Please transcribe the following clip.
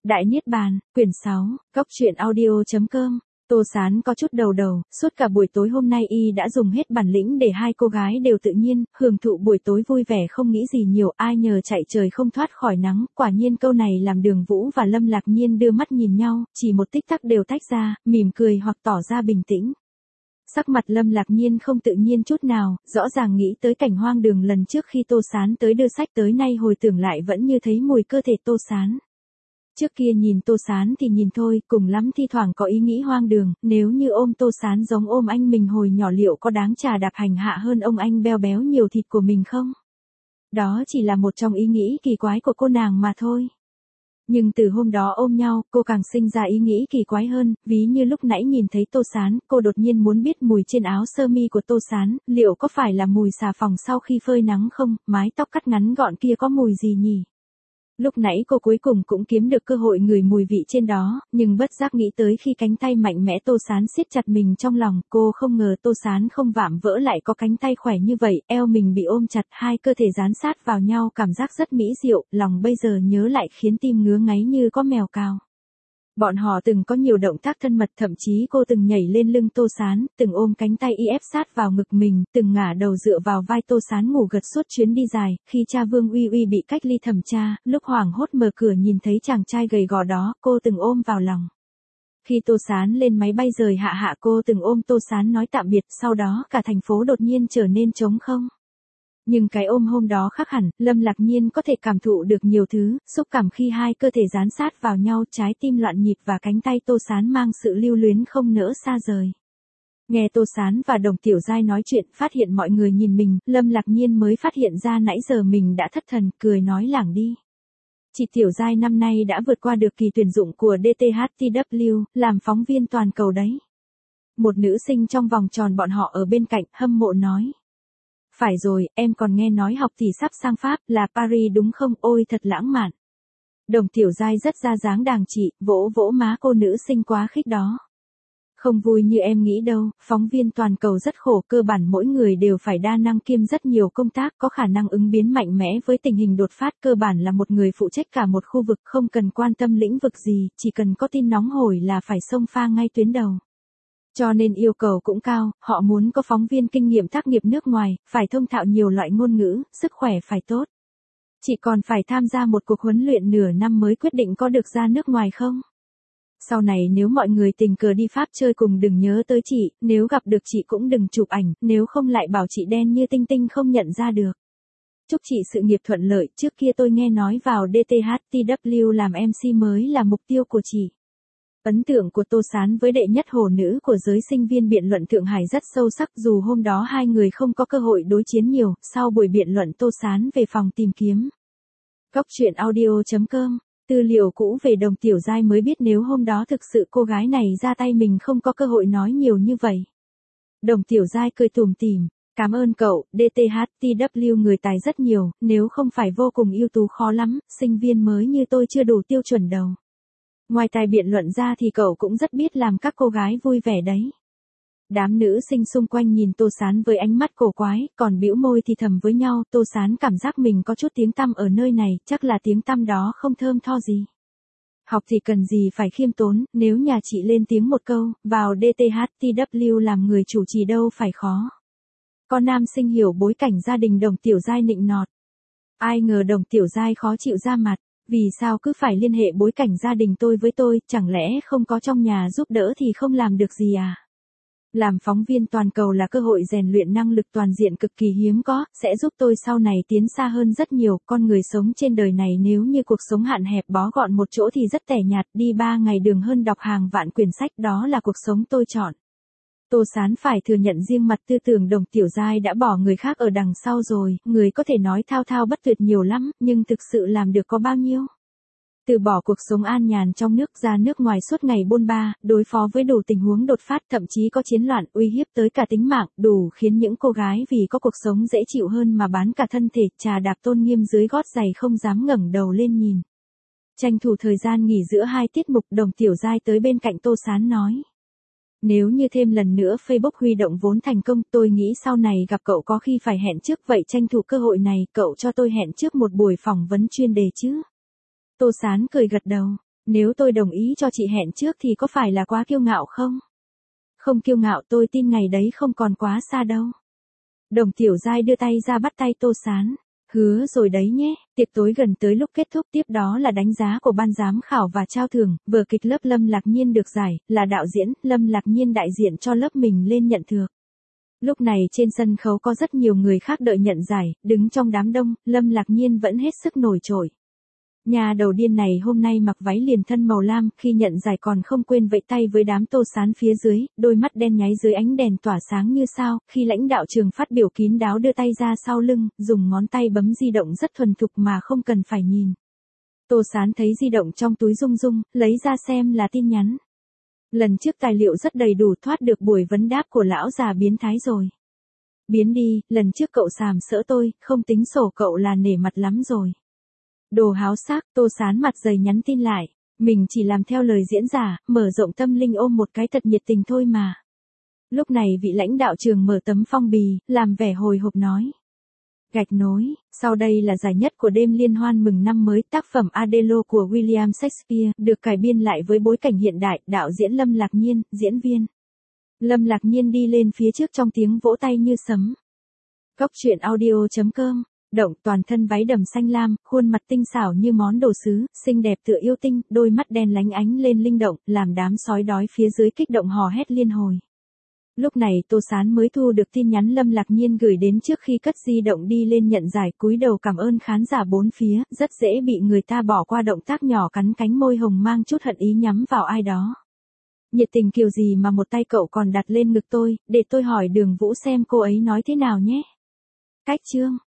Đại Niết Bàn, quyển 6, Cốc truyện audio.com. Tô Sán có chút đầu đầu, suốt cả buổi tối hôm nay y đã dùng hết bản lĩnh để hai cô gái đều tự nhiên, hưởng thụ buổi tối vui vẻ không nghĩ gì nhiều, ai nhờ chạy trời không thoát khỏi nắng, quả nhiên câu này làm Đường Vũ và Lâm Lạc Nhiên đưa mắt nhìn nhau, chỉ một tích tắc đều tách ra, mỉm cười hoặc tỏ ra bình tĩnh. Sắc mặt Lâm Lạc Nhiên không tự nhiên chút nào, rõ ràng nghĩ tới cảnh hoang đường lần trước khi Tô Sán tới đưa sách tới nay hồi tưởng lại vẫn như thấy mùi cơ thể Tô Sán. Trước kia nhìn Tô Sán thì nhìn thôi, cùng lắm thi thoảng có ý nghĩ hoang đường, nếu như ôm Tô Sán giống ôm anh mình hồi nhỏ liệu có đáng trà đạp hành hạ hơn ông anh beo béo nhiều thịt của mình không? Đó chỉ là một trong ý nghĩ kỳ quái của cô nàng mà thôi. Nhưng từ hôm đó ôm nhau, cô càng sinh ra ý nghĩ kỳ quái hơn, ví như lúc nãy nhìn thấy Tô Sán, cô đột nhiên muốn biết mùi trên áo sơ mi của Tô Sán, liệu có phải là mùi xà phòng sau khi phơi nắng không, mái tóc cắt ngắn gọn kia có mùi gì nhỉ? Lúc nãy cô cuối cùng cũng kiếm được cơ hội ngửi mùi vị trên đó, nhưng bất giác nghĩ tới khi cánh tay mạnh mẽ Tô Sán siết chặt mình trong lòng, cô không ngờ Tô Sán không vạm vỡ lại có cánh tay khỏe như vậy, eo mình bị ôm chặt, hai cơ thể dán sát vào nhau, cảm giác rất mỹ diệu, lòng bây giờ nhớ lại khiến tim ngứa ngáy như có mèo cào. Bọn họ từng có nhiều động tác thân mật, thậm chí cô từng nhảy lên lưng Tô Sán, từng ôm cánh tay y ép sát vào ngực mình, từng ngả đầu dựa vào vai Tô Sán ngủ gật suốt chuyến đi dài, khi cha Vương Uy Uy bị cách ly thẩm tra, lúc hoảng hốt mở cửa nhìn thấy chàng trai gầy gò đó, cô từng ôm vào lòng. Khi Tô Sán lên máy bay rời hạ cô từng ôm Tô Sán nói tạm biệt, sau đó cả thành phố đột nhiên trở nên trống không. Nhưng cái ôm hôm đó khác hẳn, Lâm Lạc Nhiên có thể cảm thụ được nhiều thứ, xúc cảm khi hai cơ thể dán sát vào nhau, trái tim loạn nhịp và cánh tay Tô Sán mang sự lưu luyến không nỡ xa rời. Nghe Tô Sán và Đồng Tiểu Giai nói chuyện, phát hiện mọi người nhìn mình, Lâm Lạc Nhiên mới phát hiện ra nãy giờ mình đã thất thần, cười nói lảng đi. Chị Tiểu Giai năm nay đã vượt qua được kỳ tuyển dụng của DTHTW, làm phóng viên toàn cầu đấy. Một nữ sinh trong vòng tròn bọn họ ở bên cạnh, hâm mộ nói. Phải rồi, em còn nghe nói học thì sắp sang Pháp, là Paris đúng không, ôi thật lãng mạn. Đồng Tiểu Giai rất ra dáng đàng chị, vỗ vỗ má cô nữ sinh quá khích đó. Không vui như em nghĩ đâu, phóng viên toàn cầu rất khổ, cơ bản mỗi người đều phải đa năng kiêm rất nhiều công tác, có khả năng ứng biến mạnh mẽ với tình hình đột phát, cơ bản là một người phụ trách cả một khu vực, không cần quan tâm lĩnh vực gì, chỉ cần có tin nóng hổi là phải xông pha ngay tuyến đầu. Cho nên yêu cầu cũng cao, họ muốn có phóng viên kinh nghiệm tác nghiệp nước ngoài, phải thông thạo nhiều loại ngôn ngữ, sức khỏe phải tốt. Chị còn phải tham gia một cuộc huấn luyện nửa năm mới quyết định có được ra nước ngoài không? Sau này nếu mọi người tình cờ đi Pháp chơi cùng đừng nhớ tới chị, nếu gặp được chị cũng đừng chụp ảnh, nếu không lại bảo chị đen như tinh tinh không nhận ra được. Chúc chị sự nghiệp thuận lợi, trước kia tôi nghe nói vào DTHTW làm MC mới là mục tiêu của chị. Ấn tượng của Tô Sán với đệ nhất hồ nữ của giới sinh viên biện luận Thượng Hải rất sâu sắc, dù hôm đó hai người không có cơ hội đối chiến nhiều, sau buổi biện luận Tô Sán về phòng tìm kiếm. Cốc truyện audio.com, tư liệu cũ về Đồng Tiểu Giai mới biết nếu hôm đó thực sự cô gái này ra tay mình không có cơ hội nói nhiều như vậy. Đồng Tiểu Giai cười tủm tỉm, cảm ơn cậu, DTHTW người tài rất nhiều, nếu không phải vô cùng ưu tú khó lắm, sinh viên mới như tôi chưa đủ tiêu chuẩn đâu. Ngoài tài biện luận ra thì cậu cũng rất biết làm các cô gái vui vẻ đấy. Đám nữ sinh xung quanh nhìn Tô Sán với ánh mắt cổ quái, còn bĩu môi thì thầm với nhau, Tô Sán cảm giác mình có chút tiếng tăm ở nơi này, chắc là tiếng tăm đó không thơm tho gì. Học thì cần gì phải khiêm tốn, nếu nhà chị lên tiếng một câu, vào DTHTW làm người chủ trì đâu phải khó. Có nam sinh hiểu bối cảnh gia đình Đồng Tiểu Giai nịnh nọt. Ai ngờ Đồng Tiểu Giai khó chịu ra mặt. Vì sao cứ phải liên hệ bối cảnh gia đình tôi với tôi, chẳng lẽ không có trong nhà giúp đỡ thì không làm được gì à? Làm phóng viên toàn cầu là cơ hội rèn luyện năng lực toàn diện cực kỳ hiếm có, sẽ giúp tôi sau này tiến xa hơn rất nhiều, con người sống trên đời này nếu như cuộc sống hạn hẹp bó gọn một chỗ thì rất tẻ nhạt, đi 3 ngày đường hơn đọc hàng vạn quyển sách, đó là cuộc sống tôi chọn. Tô Sán phải thừa nhận riêng mặt tư tưởng Đồng Tiểu Giai đã bỏ người khác ở đằng sau rồi, người có thể nói thao thao bất tuyệt nhiều lắm, nhưng thực sự làm được có bao nhiêu? Từ bỏ cuộc sống an nhàn trong nước ra nước ngoài suốt ngày bôn ba, đối phó với đủ tình huống đột phát, thậm chí có chiến loạn, uy hiếp tới cả tính mạng, đủ khiến những cô gái vì có cuộc sống dễ chịu hơn mà bán cả thân thể, trà đạp tôn nghiêm dưới gót giày không dám ngẩng đầu lên nhìn. Tranh thủ thời gian nghỉ giữa hai tiết mục, Đồng Tiểu Giai tới bên cạnh Tô Sán nói. Nếu như thêm lần nữa Facebook huy động vốn thành công, tôi nghĩ sau này gặp cậu có khi phải hẹn trước, vậy tranh thủ cơ hội này, cậu cho tôi hẹn trước một buổi phỏng vấn chuyên đề chứ. Tô Sán cười gật đầu. Nếu tôi đồng ý cho chị hẹn trước thì có phải là quá kiêu ngạo không? Không kiêu ngạo, tôi tin ngày đấy không còn quá xa đâu. Đồng Tiểu Giai đưa tay ra bắt tay Tô Sán. Hứa rồi đấy nhé, tiệc tối gần tới lúc kết thúc, tiếp đó là đánh giá của ban giám khảo và trao thưởng, vở kịch lớp Lâm Lạc Nhiên được giải, là đạo diễn, Lâm Lạc Nhiên đại diện cho lớp mình lên nhận thưởng. Lúc này trên sân khấu có rất nhiều người khác đợi nhận giải, đứng trong đám đông, Lâm Lạc Nhiên vẫn hết sức nổi trội. Nhà đầu điên này hôm nay mặc váy liền thân màu lam, khi nhận giải còn không quên vẫy tay với đám Tô Sán phía dưới, đôi mắt đen nháy dưới ánh đèn tỏa sáng như sao, khi lãnh đạo trường phát biểu kín đáo đưa tay ra sau lưng, dùng ngón tay bấm di động rất thuần thục mà không cần phải nhìn. Tô Sán thấy di động trong túi rung rung, lấy ra xem là tin nhắn. Lần trước tài liệu rất đầy đủ, thoát được buổi vấn đáp của lão già biến thái rồi. Biến đi, lần trước cậu sàm sỡ tôi, không tính sổ cậu là nể mặt lắm rồi. Đồ háo sắc, Tô Sán mặt dày nhắn tin lại. Mình chỉ làm theo lời diễn giả, mở rộng tâm linh ôm một cái thật nhiệt tình thôi mà. Lúc này vị lãnh đạo trường mở tấm phong bì, làm vẻ hồi hộp nói. Gạch nối, sau đây là giải nhất của đêm liên hoan mừng năm mới, tác phẩm Adelo của William Shakespeare, được cải biên lại với bối cảnh hiện đại, đạo diễn Lâm Lạc Nhiên, diễn viên. Lâm Lạc Nhiên đi lên phía trước trong tiếng vỗ tay như sấm. Cóc truyện audio.com. Động, toàn thân váy đầm xanh lam, khuôn mặt tinh xảo như món đồ sứ, xinh đẹp tựa yêu tinh, đôi mắt đen lánh ánh lên linh động, làm đám sói đói phía dưới kích động hò hét liên hồi. Lúc này Tô Sán mới thu được tin nhắn Lâm Lạc Nhiên gửi đến trước khi cất di động đi lên nhận giải, cúi đầu cảm ơn khán giả bốn phía, rất dễ bị người ta bỏ qua động tác nhỏ cắn cánh môi hồng mang chút hận ý nhắm vào ai đó. Nhiệt tình kiểu gì mà một tay cậu còn đặt lên ngực tôi, để tôi hỏi Đường Vũ xem cô ấy nói thế nào nhé. Cách chương